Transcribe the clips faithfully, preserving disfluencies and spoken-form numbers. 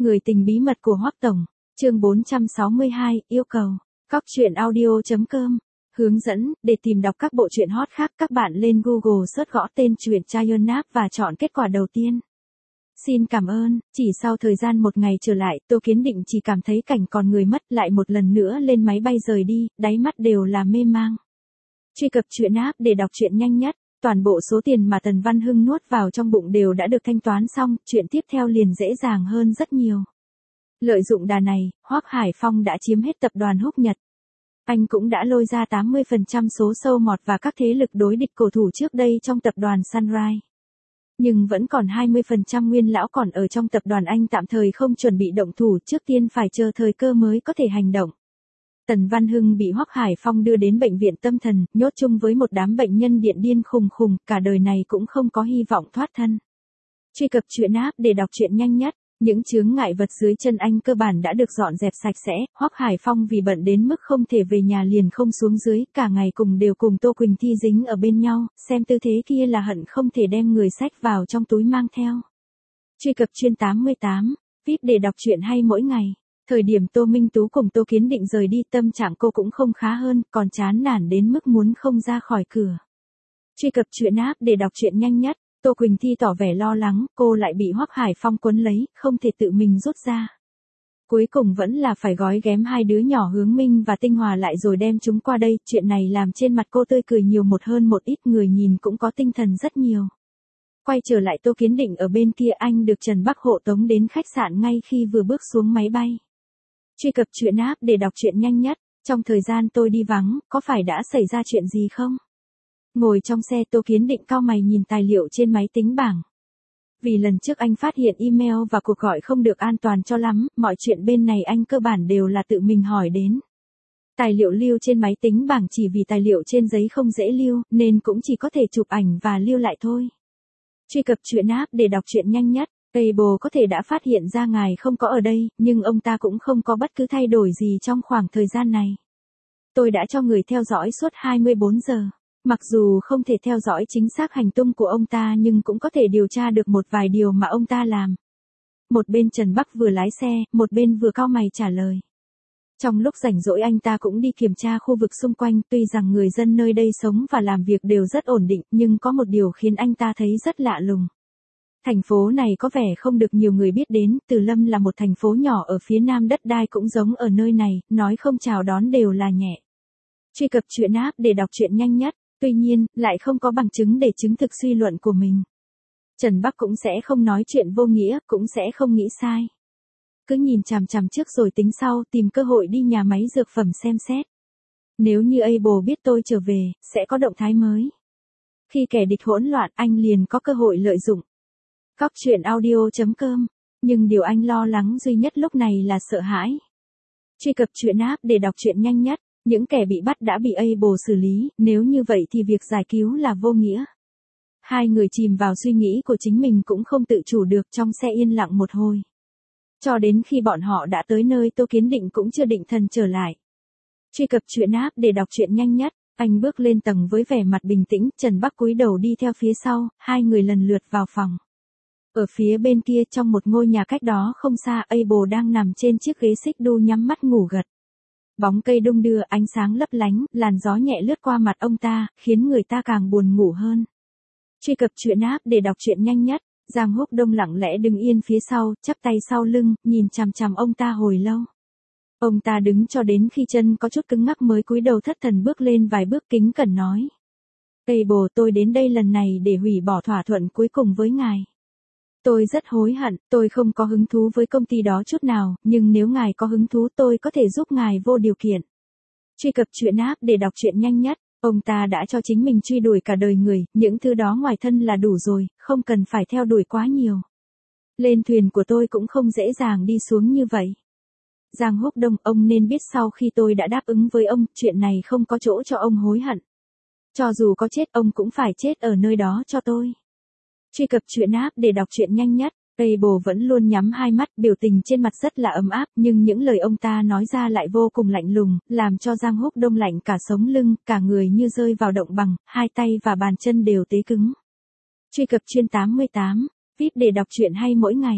Người tình bí mật của Hoắc Tổng, chương bốn trăm sáu mươi hai, yêu cầu. Cóc truyện audio chấm com. Hướng dẫn, để tìm đọc các bộ truyện hot khác các bạn lên Google search gõ tên truyện Chayonap và chọn kết quả đầu tiên. Xin cảm ơn, chỉ sau thời gian một ngày trở lại, Tô Kiến Định chỉ cảm thấy cảnh còn người mất lại một lần nữa lên máy bay rời đi, đáy mắt đều là mê mang. Truy cập truyện app để đọc truyện nhanh nhất, toàn bộ số tiền mà Tần Văn Hưng nuốt vào trong bụng đều đã được thanh toán xong, chuyện tiếp theo liền dễ dàng hơn rất nhiều. Lợi dụng đà này, Hoắc Hải Phong đã chiếm hết tập đoàn Húc Nhật. Anh cũng đã lôi ra tám mươi phần trăm số sâu mọt và các thế lực đối địch cổ thủ trước đây trong tập đoàn Sunrise. Nhưng vẫn còn hai mươi phần trăm nguyên lão còn ở trong tập đoàn anh tạm thời không chuẩn bị động thủ, trước tiên phải chờ thời cơ mới có thể hành động. Tần Văn Hưng bị Hoắc Hải Phong đưa đến bệnh viện tâm thần, nhốt chung với một đám bệnh nhân điện điên khùng khùng, cả đời này cũng không có hy vọng thoát thân. Truy cập truyện app để đọc truyện nhanh nhất, những chướng ngại vật dưới chân anh cơ bản đã được dọn dẹp sạch sẽ, Hoắc Hải Phong vì bận đến mức không thể về nhà liền không xuống dưới, cả ngày cùng đều cùng Tô Quỳnh Thi dính ở bên nhau, xem tư thế kia là hận không thể đem người xách vào trong túi mang theo. Truy cập chuyên tám mươi tám, vê i pê để đọc truyện hay mỗi ngày. Thời điểm Tô Minh Tú cùng Tô Kiến Định rời đi, tâm trạng cô cũng không khá hơn, còn chán nản đến mức muốn không ra khỏi cửa. Truy cập truyện app để đọc truyện nhanh nhất, Tô Quỳnh Thi tỏ vẻ lo lắng, cô lại bị Hoắc Hải Phong quấn lấy, không thể tự mình rút ra. Cuối cùng vẫn là phải gói ghém hai đứa nhỏ Hướng Minh và Tinh Hòa lại rồi đem chúng qua đây, chuyện này làm trên mặt cô tươi cười nhiều một hơn một ít, người nhìn cũng có tinh thần rất nhiều. Quay trở lại Tô Kiến Định ở bên kia, anh được Trần Bắc hộ tống đến khách sạn ngay khi vừa bước xuống máy bay. Truy cập truyện app để đọc truyện nhanh nhất, trong thời gian tôi đi vắng, có phải đã xảy ra chuyện gì không? Ngồi trong xe, Tô Kiến Định cau mày nhìn tài liệu trên máy tính bảng. Vì lần trước anh phát hiện email và cuộc gọi không được an toàn cho lắm, mọi chuyện bên này anh cơ bản đều là tự mình hỏi đến. Tài liệu lưu trên máy tính bảng chỉ vì tài liệu trên giấy không dễ lưu, nên cũng chỉ có thể chụp ảnh và lưu lại thôi. Truy cập truyện app để đọc truyện nhanh nhất, Weibo có thể đã phát hiện ra ngài không có ở đây, nhưng ông ta cũng không có bất cứ thay đổi gì trong khoảng thời gian này. Tôi đã cho người theo dõi suốt hai mươi bốn giờ. Mặc dù không thể theo dõi chính xác hành tung của ông ta nhưng cũng có thể điều tra được một vài điều mà ông ta làm. Một bên Trần Bắc vừa lái xe, một bên vừa cau mày trả lời. Trong lúc rảnh rỗi anh ta cũng đi kiểm tra khu vực xung quanh, tuy rằng người dân nơi đây sống và làm việc đều rất ổn định, nhưng có một điều khiến anh ta thấy rất lạ lùng. Thành phố này có vẻ không được nhiều người biết đến, Từ Lâm là một thành phố nhỏ ở phía nam, đất đai cũng giống ở nơi này, nói không chào đón đều là nhẹ. Truy cập truyện app để đọc truyện nhanh nhất. Tuy nhiên, lại không có bằng chứng để chứng thực suy luận của mình. Trần Bắc cũng sẽ không nói chuyện vô nghĩa, cũng sẽ không nghĩ sai. Cứ nhìn chằm chằm trước rồi tính sau, tìm cơ hội đi nhà máy dược phẩm xem xét. Nếu như Weibo biết tôi trở về, sẽ có động thái mới. Khi kẻ địch hỗn loạn, anh liền có cơ hội lợi dụng. Cóc truyện audio chấm com. Nhưng điều anh lo lắng duy nhất lúc này là sợ hãi. Truy cập truyện app để đọc truyện nhanh nhất. Những kẻ bị bắt đã bị Weibo xử lý, nếu như vậy thì việc giải cứu là vô nghĩa. Hai người chìm vào suy nghĩ của chính mình cũng không tự chủ được, trong xe yên lặng một hồi. Cho đến khi bọn họ đã tới nơi, Tô Kiến Định cũng chưa định thần trở lại. Truy cập truyện app để đọc truyện nhanh nhất, anh bước lên tầng với vẻ mặt bình tĩnh, Trần Bắc cúi đầu đi theo phía sau, hai người lần lượt vào phòng. Ở phía bên kia trong một ngôi nhà cách đó không xa, Weibo đang nằm trên chiếc ghế xích đu nhắm mắt ngủ gật. Bóng cây đung đưa, ánh sáng lấp lánh, làn gió nhẹ lướt qua mặt ông ta, khiến người ta càng buồn ngủ hơn. Truy cập truyện app để đọc truyện nhanh nhất, Giang Húc Đông lặng lẽ đứng yên phía sau, chắp tay sau lưng, nhìn chằm chằm ông ta hồi lâu. Ông ta đứng cho đến khi chân có chút cứng ngắc mới cúi đầu thất thần bước lên vài bước kính cẩn nói. Weibo, tôi đến đây lần này để hủy bỏ thỏa thuận cuối cùng với ngài. Tôi rất hối hận, tôi không có hứng thú với công ty đó chút nào, nhưng nếu ngài có hứng thú tôi có thể giúp ngài vô điều kiện. Truy cập truyện app để đọc truyện nhanh nhất, ông ta đã cho chính mình truy đuổi cả đời người, những thứ đó ngoài thân là đủ rồi, không cần phải theo đuổi quá nhiều. Lên thuyền của tôi cũng không dễ dàng đi xuống như vậy. Giang Húc Đông, ông nên biết sau khi tôi đã đáp ứng với ông, chuyện này không có chỗ cho ông hối hận. Cho dù có chết ông cũng phải chết ở nơi đó cho tôi. Truy cập truyện app để đọc truyện nhanh nhất, Weibo vẫn luôn nhắm hai mắt, biểu tình trên mặt rất là ấm áp, nhưng những lời ông ta nói ra lại vô cùng lạnh lùng, làm cho Giang Húc Đông lạnh cả sống lưng, cả người như rơi vào động bằng, hai tay và bàn chân đều tế cứng. Truy cập chuyên tám mươi tám, vê i pê để đọc truyện hay mỗi ngày.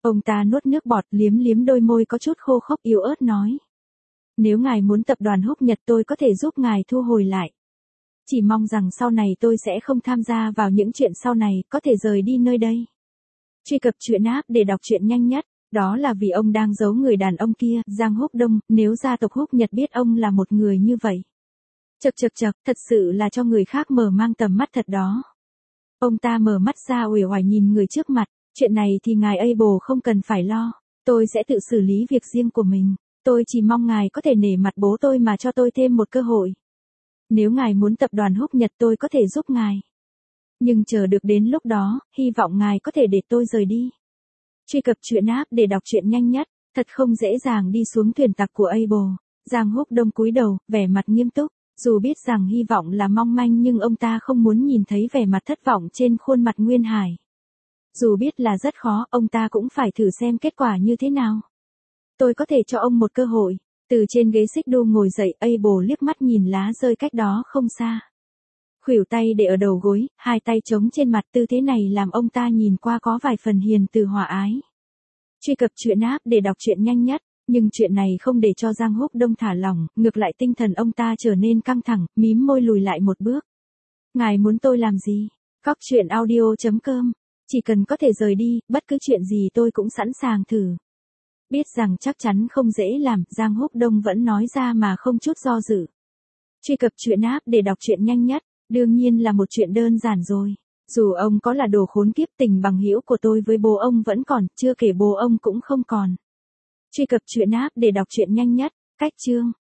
Ông ta nuốt nước bọt, liếm liếm đôi môi có chút khô khốc, yếu ớt nói. Nếu ngài muốn tập đoàn Húc Nhật tôi có thể giúp ngài thu hồi lại. Chỉ mong rằng sau này tôi sẽ không tham gia vào những chuyện sau này, có thể rời đi nơi đây. Truy cập truyện app để đọc truyện nhanh nhất. Đó là vì ông đang giấu người đàn ông kia, Giang Húc Đông, nếu gia tộc Húc Nhật biết ông là một người như vậy. Chậc chậc chậc, thật sự là cho người khác mở mang tầm mắt thật đó. Ông ta mở mắt ra uể oải nhìn người trước mặt, chuyện này thì ngài Abel không cần phải lo, tôi sẽ tự xử lý việc riêng của mình, tôi chỉ mong ngài có thể nể mặt bố tôi mà cho tôi thêm một cơ hội. Nếu ngài muốn tập đoàn Húc Nhật tôi có thể giúp ngài. Nhưng chờ được đến lúc đó, hy vọng ngài có thể để tôi rời đi. Truy cập truyện app để đọc truyện nhanh nhất, thật không dễ dàng đi xuống thuyền tặc của Abel. Giang Húc Đông cúi đầu, vẻ mặt nghiêm túc, dù biết rằng hy vọng là mong manh nhưng ông ta không muốn nhìn thấy vẻ mặt thất vọng trên khuôn mặt Nguyên Hải. Dù biết là rất khó, ông ta cũng phải thử xem kết quả như thế nào. Tôi có thể cho ông một cơ hội. Từ trên ghế xích đu ngồi dậy, Abel liếc mắt nhìn lá rơi cách đó không xa. Khuỷu tay để ở đầu gối, hai tay chống trên mặt, tư thế này làm ông ta nhìn qua có vài phần hiền từ hòa ái. Truy cập truyện app để đọc truyện nhanh nhất, nhưng chuyện này không để cho Giang Húc Đông thả lỏng, ngược lại tinh thần ông ta trở nên căng thẳng, mím môi lùi lại một bước. Ngài muốn tôi làm gì? Cóc truyện audio chấm com. Chỉ cần có thể rời đi, bất cứ chuyện gì tôi cũng sẵn sàng thử. Biết rằng chắc chắn không dễ làm, Giang Húc Đông vẫn nói ra mà không chút do dự. Truy cập truyện app để đọc truyện nhanh nhất, đương nhiên là một chuyện đơn giản rồi. Dù ông có là đồ khốn kiếp, tình bằng hữu của tôi với bố ông vẫn còn, chưa kể bố ông cũng không còn. Truy cập truyện app để đọc truyện nhanh nhất, cách chương.